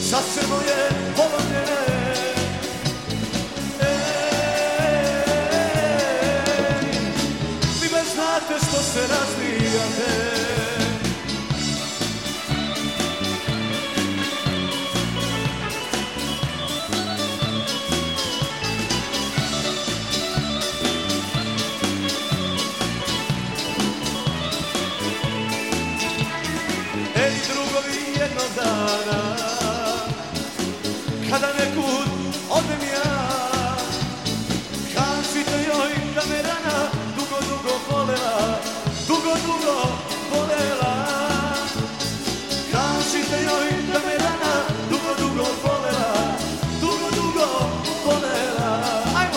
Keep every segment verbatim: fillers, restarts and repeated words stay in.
Srce moje polomljene. Vi me znate što se razvijate. Ej drugovi jednog dana, kada nekud odem ja, kažite joj da me rana dugo, dugo bolela, dugo, dugo bolela. Kažite joj da me rana dugo, dugo bolela, dugo, dugo bolela. Ajmo!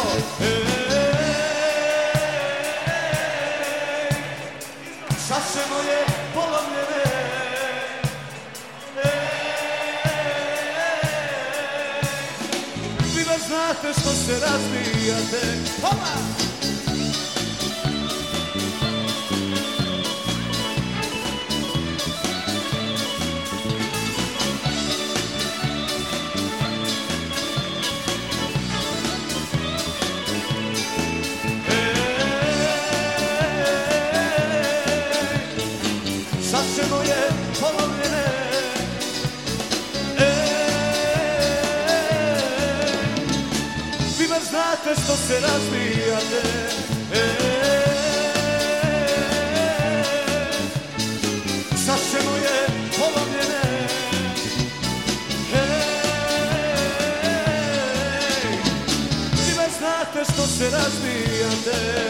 Ej, srce moje polomljene. Znate što se razvijate. Hopa! Srce moje polomljene. Znate što se razvijate. Srce moje polomljene. Vi me znate što se razvijate.